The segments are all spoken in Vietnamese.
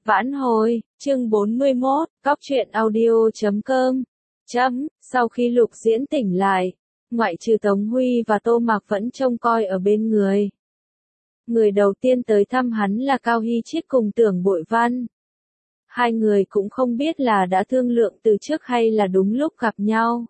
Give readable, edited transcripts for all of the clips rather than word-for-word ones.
Vãn hồi, chương 41, Cóc truyện audio.com. Sau khi Lục Diễn tỉnh lại, ngoại trừ Tống Huy và Tô Mạc vẫn trông coi ở bên người. Người đầu tiên tới thăm hắn là Cao Hy Chiết cùng Tưởng Bội Văn. Hai người cũng không biết là đã thương lượng từ trước hay là đúng lúc gặp nhau.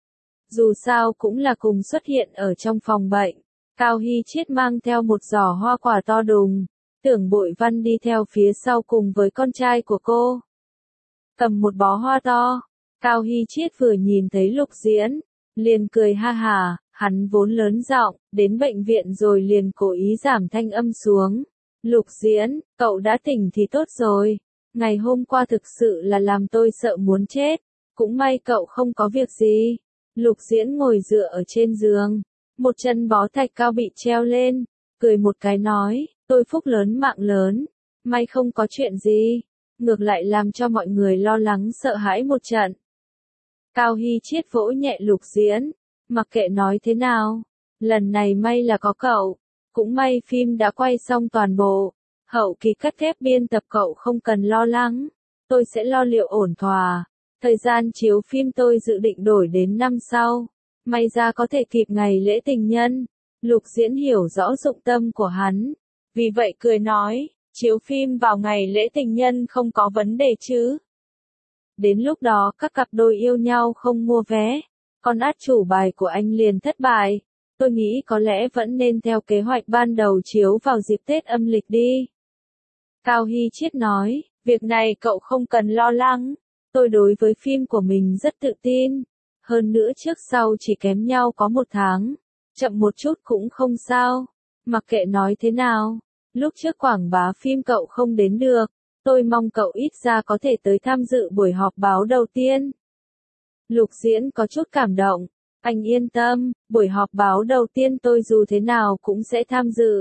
Dù sao cũng là cùng xuất hiện ở trong phòng bệnh. Cao Hy Chiết mang theo một giỏ hoa quả to đùng. Tưởng Bội Văn đi theo phía sau cùng với con trai của cô. Cầm một bó hoa to. Cao Hy Chiết vừa nhìn thấy Lục Diễn, liền cười ha hà, hắn vốn lớn giọng, đến bệnh viện rồi liền cố ý giảm thanh âm xuống. Lục Diễn, cậu đã tỉnh thì tốt rồi. Ngày hôm qua thực sự là làm tôi sợ muốn chết. Cũng may cậu không có việc gì. Lục Diễn ngồi dựa ở trên giường. Một chân bó thạch cao bị treo lên. Cười một cái nói, tôi phúc lớn mạng lớn. May không có chuyện gì. Ngược lại làm cho mọi người lo lắng sợ hãi một trận. Cao Hy Chiết vỗ nhẹ Lục Diễn. Mặc kệ nói thế nào. Lần này may là có cậu. Cũng may phim đã quay xong toàn bộ. Hậu kỳ cắt ghép biên tập cậu không cần lo lắng. Tôi sẽ lo liệu ổn thỏa. Thời gian chiếu phim tôi dự định đổi đến năm sau. May ra có thể kịp ngày lễ tình nhân. Lục Diễn hiểu rõ dụng tâm của hắn. Vì vậy cười nói, chiếu phim vào ngày lễ tình nhân không có vấn đề chứ. Đến lúc đó các cặp đôi yêu nhau không mua vé. Con át chủ bài của anh liền thất bại. Tôi nghĩ có lẽ vẫn nên theo kế hoạch ban đầu chiếu vào dịp Tết âm lịch đi. Cao Hy Chiết nói, việc này cậu không cần lo lắng. Tôi đối với phim của mình rất tự tin. Hơn nữa trước sau chỉ kém nhau có 1 tháng. Chậm một chút cũng không sao. Mặc kệ nói thế nào. Lúc trước quảng bá phim cậu không đến được. Tôi mong cậu ít ra có thể tới tham dự buổi họp báo đầu tiên. Lục Diễn có chút cảm động. Anh yên tâm, buổi họp báo đầu tiên tôi dù thế nào cũng sẽ tham dự.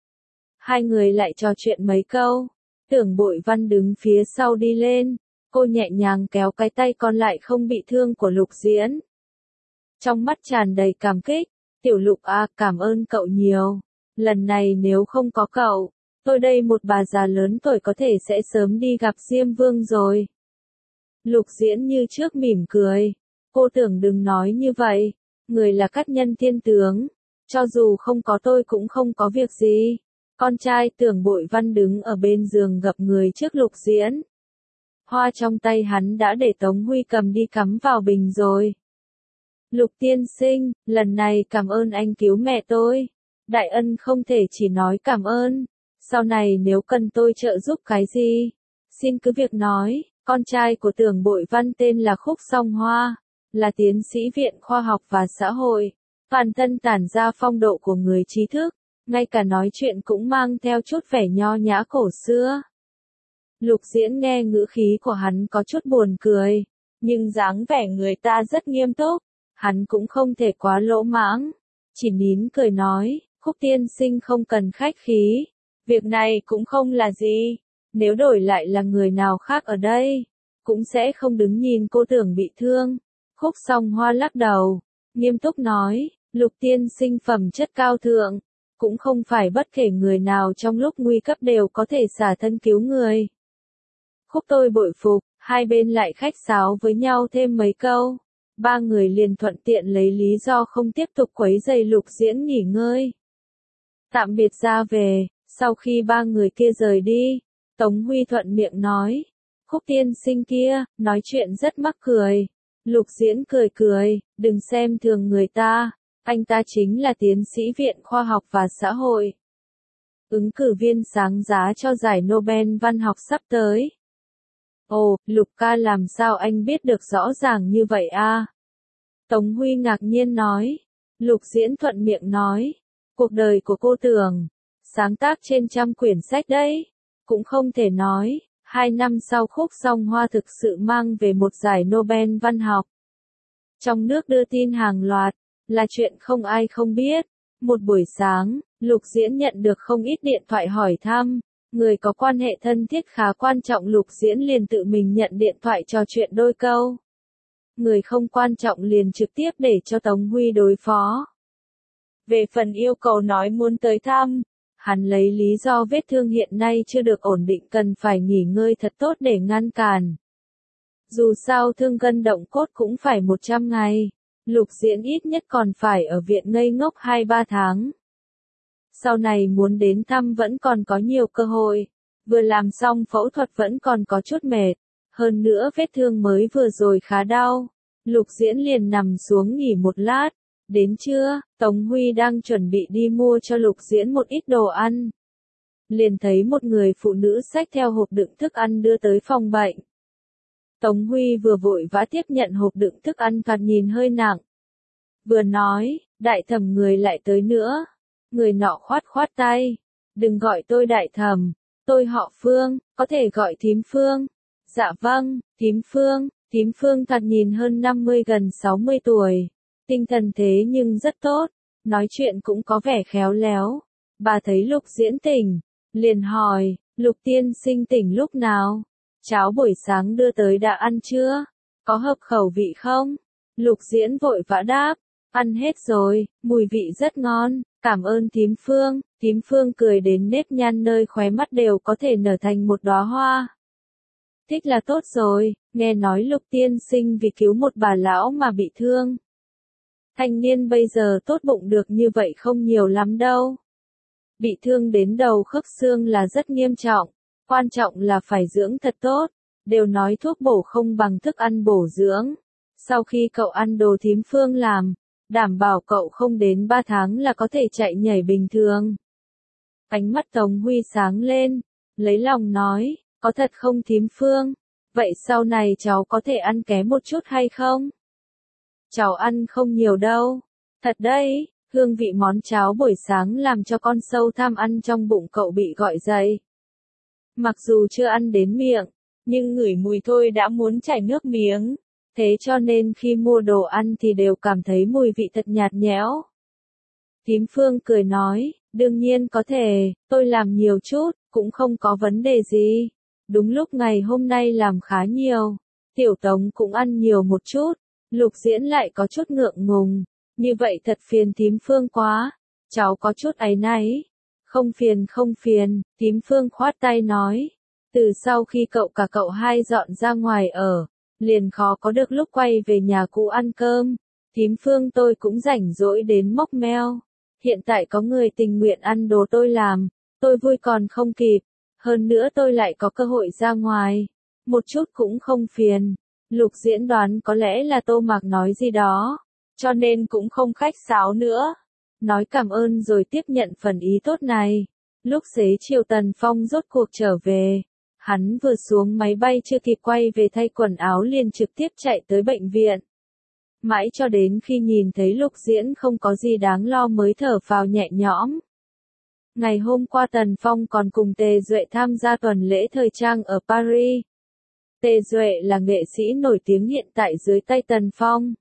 Hai người lại trò chuyện mấy câu. Tưởng Bội Văn đứng phía sau đi lên. Cô nhẹ nhàng kéo cái tay còn lại không bị thương của Lục Diễn. Trong mắt tràn đầy cảm kích. Tiểu Lục à, cảm ơn cậu nhiều. Lần này nếu không có cậu, tôi đây một bà già lớn tuổi có thể sẽ sớm đi gặp Diêm Vương rồi. Lục Diễn như trước mỉm cười. Cô Tưởng đừng nói như vậy. Người là cát nhân thiên tướng. Cho dù không có tôi cũng không có việc gì. Con trai Tưởng Bội Văn đứng ở bên giường gập người trước Lục Diễn. Hoa trong tay hắn đã để Tống Huy cầm đi cắm vào bình rồi. Lục tiên sinh, lần này cảm ơn anh cứu mẹ tôi. Đại ân không thể chỉ nói cảm ơn. Sau này nếu cần tôi trợ giúp cái gì, xin cứ việc nói. Con trai của Tưởng Bội Văn tên là Khúc Song Hoa, là tiến sĩ Viện Khoa học và Xã hội. Toàn thân tản ra phong độ của người trí thức, ngay cả nói chuyện cũng mang theo chút vẻ nho nhã cổ xưa. Lục Diễn nghe ngữ khí của hắn có chút buồn cười, nhưng dáng vẻ người ta rất nghiêm túc, hắn cũng không thể quá lỗ mãng, chỉ nín cười nói, Khúc tiên sinh không cần khách khí, việc này cũng không là gì, nếu đổi lại là người nào khác ở đây, cũng sẽ không đứng nhìn cô Tưởng bị thương. Khúc Song Hoa lắc đầu, nghiêm túc nói, Lục tiên sinh phẩm chất cao thượng, cũng không phải bất kể người nào trong lúc nguy cấp đều có thể xả thân cứu người. Khúc tôi bội phục, hai bên lại khách sáo với nhau thêm mấy câu. Ba người liền thuận tiện lấy lý do không tiếp tục quấy rầy Lục Diễn nghỉ ngơi. Tạm biệt ra về, sau khi ba người kia rời đi, Tống Huy thuận miệng nói. Khúc tiên sinh kia, nói chuyện rất mắc cười. Lục Diễn cười cười, đừng xem thường người ta, anh ta chính là tiến sĩ Viện Khoa học và Xã hội. Ứng cử viên sáng giá cho giải Nobel văn học sắp tới. Ồ, Lục ca làm sao anh biết được rõ ràng như vậy a? Tống Huy ngạc nhiên nói. Lục Diễn thuận miệng nói. Cuộc đời của cô Tưởng, sáng tác trên 100 quyển sách đấy. Cũng không thể nói, 2 năm sau Khúc Song Hoa thực sự mang về một giải Nobel văn học. Trong nước đưa tin hàng loạt, là chuyện không ai không biết. Một buổi sáng, Lục Diễn nhận được không ít điện thoại hỏi thăm. Người có quan hệ thân thiết khá quan trọng Lục Diễn liền tự mình nhận điện thoại trò chuyện đôi câu. Người không quan trọng liền trực tiếp để cho Tống Huy đối phó. Về phần yêu cầu nói muốn tới thăm, Hắn lấy lý do vết thương hiện nay chưa được ổn định cần phải nghỉ ngơi thật tốt để ngăn cản. Dù sao thương gân động cốt cũng phải 100 ngày, Lục Diễn ít nhất còn phải ở viện ngây ngốc 2-3 tháng. Sau này muốn đến thăm vẫn còn có nhiều cơ hội, vừa làm xong phẫu thuật vẫn còn có chút mệt, hơn nữa vết thương mới vừa rồi khá đau. Lục Diễn liền nằm xuống nghỉ một lát. Đến trưa, Tống Huy đang chuẩn bị đi mua cho Lục Diễn một ít đồ ăn. Liền thấy một người phụ nữ xách theo hộp đựng thức ăn đưa tới phòng bệnh. Tống Huy vừa vội vã tiếp nhận hộp đựng thức ăn thoạt nhìn hơi nặng. Vừa nói, đại thẩm người lại tới nữa. Người nọ khoát khoát tay. Đừng gọi tôi đại thẩm, tôi họ Phương, có thể gọi thím Phương. Dạ vâng, thím Phương. Thím Phương thoạt nhìn hơn 50 gần 60 tuổi. Tinh thần thế nhưng rất tốt, nói chuyện cũng có vẻ khéo léo. Bà thấy Lục Diễn tỉnh, liền hỏi, Lục tiên sinh tỉnh lúc nào? Cháo buổi sáng đưa tới đã ăn chưa? Có hợp khẩu vị không? Lục Diễn vội vã đáp, ăn hết rồi, mùi vị rất ngon, cảm ơn thím Phương. Thím Phương cười đến nếp nhăn nơi khóe mắt đều có thể nở thành một đóa hoa. Thích là tốt rồi, nghe nói Lục tiên sinh vì cứu một bà lão mà bị thương. Thanh niên bây giờ tốt bụng được như vậy không nhiều lắm đâu. Bị thương đến đầu khớp xương là rất nghiêm trọng, quan trọng là phải dưỡng thật tốt, đều nói thuốc bổ không bằng thức ăn bổ dưỡng. Sau khi cậu ăn đồ thím Phương làm, đảm bảo cậu không đến 3 tháng là có thể chạy nhảy bình thường. Ánh mắt Tống Huy sáng lên, lấy lòng nói, có thật không thím Phương? Vậy sau này cháu có thể ăn kém một chút hay không? Cháu ăn không nhiều đâu. Thật đấy, hương vị món cháo buổi sáng làm cho con sâu tham ăn trong bụng cậu bị gọi dậy. Mặc dù chưa ăn đến miệng, nhưng ngửi mùi thôi đã muốn chảy nước miếng. Thế cho nên khi mua đồ ăn thì đều cảm thấy mùi vị thật nhạt nhẽo. Thím Phương cười nói, đương nhiên có thể, tôi làm nhiều chút, cũng không có vấn đề gì. Đúng lúc ngày hôm nay làm khá nhiều, Tiểu Tống cũng ăn nhiều một chút. Lục Diễn lại có chút ngượng ngùng, như vậy thật phiền thím Phương quá, cháu có chút áy náy. Không phiền, thím Phương khoát tay nói, từ sau khi cậu cả cậu hai dọn ra ngoài ở, liền khó có được lúc quay về nhà cũ ăn cơm, thím Phương tôi cũng rảnh rỗi đến móc meo, hiện tại có người tình nguyện ăn đồ tôi làm, tôi vui còn không kịp, hơn nữa tôi lại có cơ hội ra ngoài, một chút cũng không phiền. Lục Diễn đoán có lẽ là Tô Mạc nói gì đó, cho nên cũng không khách sáo nữa. Nói cảm ơn rồi tiếp nhận phần ý tốt này. Lúc xế chiều Tần Phong rốt cuộc trở về. Hắn vừa xuống máy bay chưa kịp quay về thay quần áo liền trực tiếp chạy tới bệnh viện. Mãi cho đến khi nhìn thấy Lục Diễn không có gì đáng lo mới thở phào nhẹ nhõm. Ngày hôm qua Tần Phong còn cùng Tề Duệ tham gia tuần lễ thời trang ở Paris. Tề Duệ là nghệ sĩ nổi tiếng hiện tại dưới tay Tần Phong.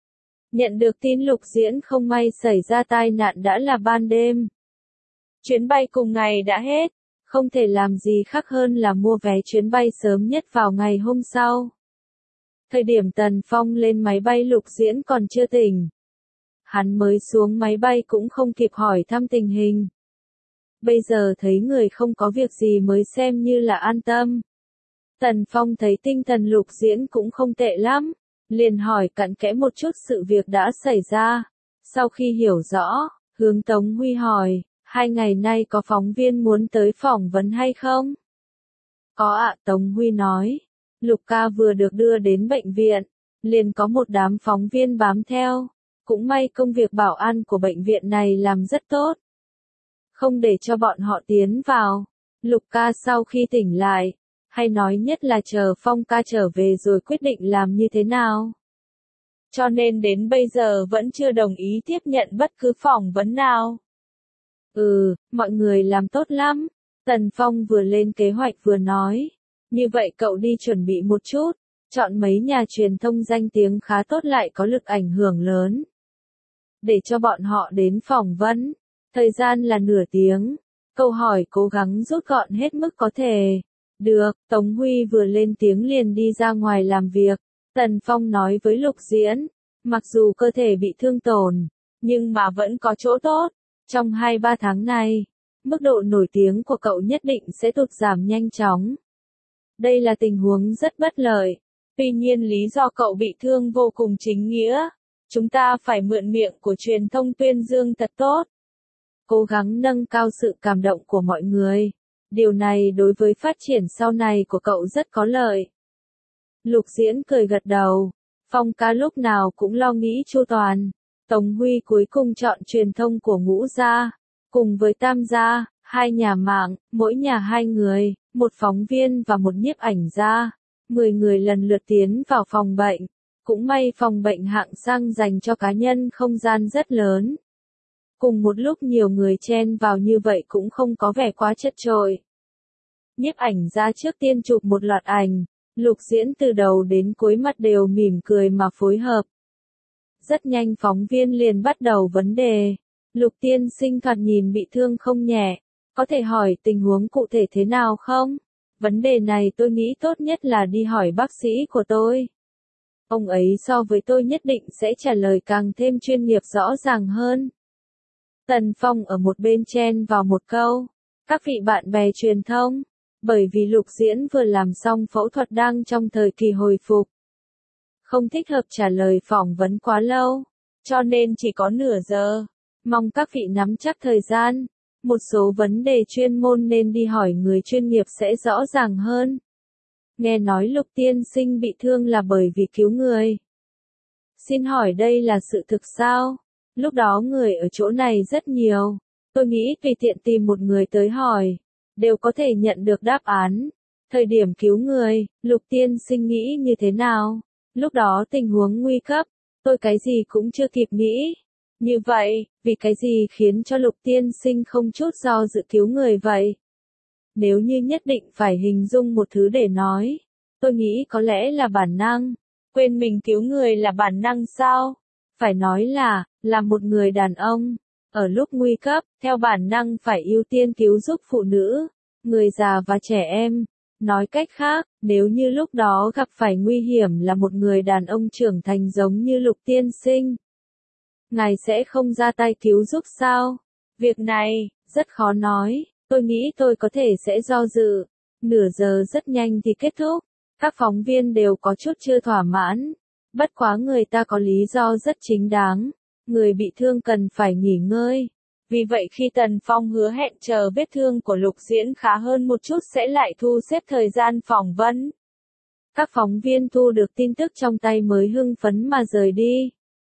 Nhận được tin Lục Diễn không may xảy ra tai nạn đã là ban đêm. Chuyến bay cùng ngày đã hết, không thể làm gì khác hơn là mua vé chuyến bay sớm nhất vào ngày hôm sau. Thời điểm Tần Phong lên máy bay Lục Diễn còn chưa tỉnh. Hắn mới xuống máy bay cũng không kịp hỏi thăm tình hình. Bây giờ thấy người không có việc gì mới xem như là an tâm. Tần Phong thấy tinh thần Lục Diễn cũng không tệ lắm, liền hỏi cặn kẽ một chút sự việc đã xảy ra. Sau khi hiểu rõ, hướng Tống Huy hỏi, 2 ngày nay có phóng viên muốn tới phỏng vấn hay không? Có ạ, Tống Huy nói. Lục ca vừa được đưa đến bệnh viện, liền có một đám phóng viên bám theo. Cũng may công việc bảo an của bệnh viện này làm rất tốt. Không để cho bọn họ tiến vào. Lục ca sau khi tỉnh lại, hay nói nhất là chờ Phong ca trở về rồi quyết định làm như thế nào. Cho nên đến bây giờ vẫn chưa đồng ý tiếp nhận bất cứ phỏng vấn nào. Mọi người làm tốt lắm. Tần Phong vừa lên kế hoạch vừa nói. Như vậy cậu đi chuẩn bị một chút, chọn mấy nhà truyền thông danh tiếng khá tốt lại có lực ảnh hưởng lớn. Để cho bọn họ đến phỏng vấn. Thời gian là nửa tiếng. Câu hỏi cố gắng rút gọn hết mức có thể. Được, Tống Huy vừa lên tiếng liền đi ra ngoài làm việc. Tần Phong nói với Lục Diễn, mặc dù cơ thể bị thương tổn, nhưng mà vẫn có chỗ tốt. Trong 2-3 tháng này, mức độ nổi tiếng của cậu nhất định sẽ tụt giảm nhanh chóng. Đây là tình huống rất bất lợi. Tuy nhiên lý do cậu bị thương vô cùng chính nghĩa. Chúng ta phải mượn miệng của truyền thông tuyên dương thật tốt. Cố gắng nâng cao sự cảm động của mọi người. Điều này đối với phát triển sau này của cậu rất có lợi. Lục Diễn cười gật đầu. Phong ca lúc nào cũng lo nghĩ chu toàn. Tống Huy cuối cùng chọn truyền thông của Ngũ gia. Cùng với Tam gia, 2 nhà mạng, mỗi nhà 2 người, 1 phóng viên và 1 nhiếp ảnh gia. 10 người lần lượt tiến vào phòng bệnh. Cũng may phòng bệnh hạng sang dành cho cá nhân không gian rất lớn. Cùng một lúc nhiều người chen vào như vậy cũng không có vẻ quá chật chội. Nhiếp ảnh gia trước tiên chụp một loạt ảnh. Lục Diễn từ đầu đến cuối mặt đều mỉm cười mà phối hợp. Rất nhanh phóng viên liền bắt đầu vấn đề. Lục tiên sinh thoạt nhìn bị thương không nhẹ. Có thể hỏi tình huống cụ thể thế nào không? Vấn đề này tôi nghĩ tốt nhất là đi hỏi bác sĩ của tôi. Ông ấy so với tôi nhất định sẽ trả lời càng thêm chuyên nghiệp rõ ràng hơn. Tần Phong ở một bên chen vào một câu. Các vị bạn bè truyền thông. Bởi vì Lục Diễn vừa làm xong phẫu thuật đang trong thời kỳ hồi phục. Không thích hợp trả lời phỏng vấn quá lâu. Cho nên chỉ có nửa giờ. Mong các vị nắm chắc thời gian. Một số vấn đề chuyên môn nên đi hỏi người chuyên nghiệp sẽ rõ ràng hơn. Nghe nói Lục tiên sinh bị thương là bởi vì cứu người. Xin hỏi đây là sự thực sao? Lúc đó người ở chỗ này rất nhiều. Tôi nghĩ tùy tiện tìm một người tới hỏi. Đều có thể nhận được đáp án. Thời điểm cứu người, Lục tiên sinh nghĩ như thế nào? Lúc đó tình huống nguy cấp. Tôi cái gì cũng chưa kịp nghĩ. Như vậy, vì cái gì khiến cho Lục tiên sinh không chút do dự cứu người vậy? Nếu như nhất định phải hình dung một thứ để nói, tôi nghĩ có lẽ là bản năng. Quên mình cứu người là bản năng sao? Phải nói là một người đàn ông. Ở lúc nguy cấp, theo bản năng phải ưu tiên cứu giúp phụ nữ, người già và trẻ em. Nói cách khác, nếu như lúc đó gặp phải nguy hiểm là một người đàn ông trưởng thành giống như Lục tiên sinh, ngài sẽ không ra tay cứu giúp sao? Việc này, rất khó nói. Tôi nghĩ tôi có thể sẽ do dự. Nửa giờ rất nhanh thì kết thúc. Các phóng viên đều có chút chưa thỏa mãn. Bất quá người ta có lý do rất chính đáng. Người bị thương cần phải nghỉ ngơi. Vì vậy khi Tần Phong hứa hẹn chờ vết thương của Lục Diễn khá hơn một chút sẽ lại thu xếp thời gian phỏng vấn. Các phóng viên thu được tin tức trong tay mới hưng phấn mà rời đi.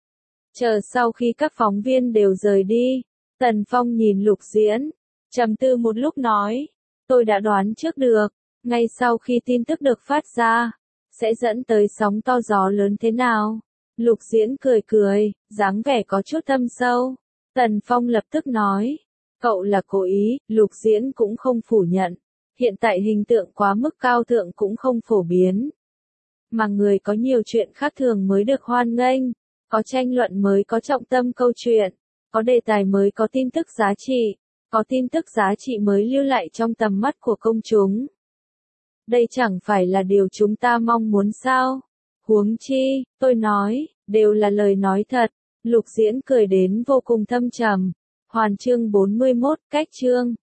Chờ sau khi các phóng viên đều rời đi, Tần Phong nhìn Lục Diễn, trầm tư một lúc nói, tôi đã đoán trước được, ngay sau khi tin tức được phát ra, sẽ dẫn tới sóng to gió lớn thế nào. Lục Diễn cười cười, dáng vẻ có chút thâm sâu. Tần Phong lập tức nói, cậu là cố ý. Lục Diễn cũng không phủ nhận. Hiện tại hình tượng quá mức cao thượng cũng không phổ biến. Mà người có nhiều chuyện khác thường mới được hoan nghênh. Có tranh luận mới có trọng tâm câu chuyện. Có đề tài mới có tin tức giá trị. Có tin tức giá trị mới lưu lại trong tầm mắt của công chúng. Đây chẳng phải là điều chúng ta mong muốn sao? Huống chi, tôi nói, đều là lời nói thật. Lục Diễn cười đến vô cùng thâm trầm. Hoàn chương 41, cách chương.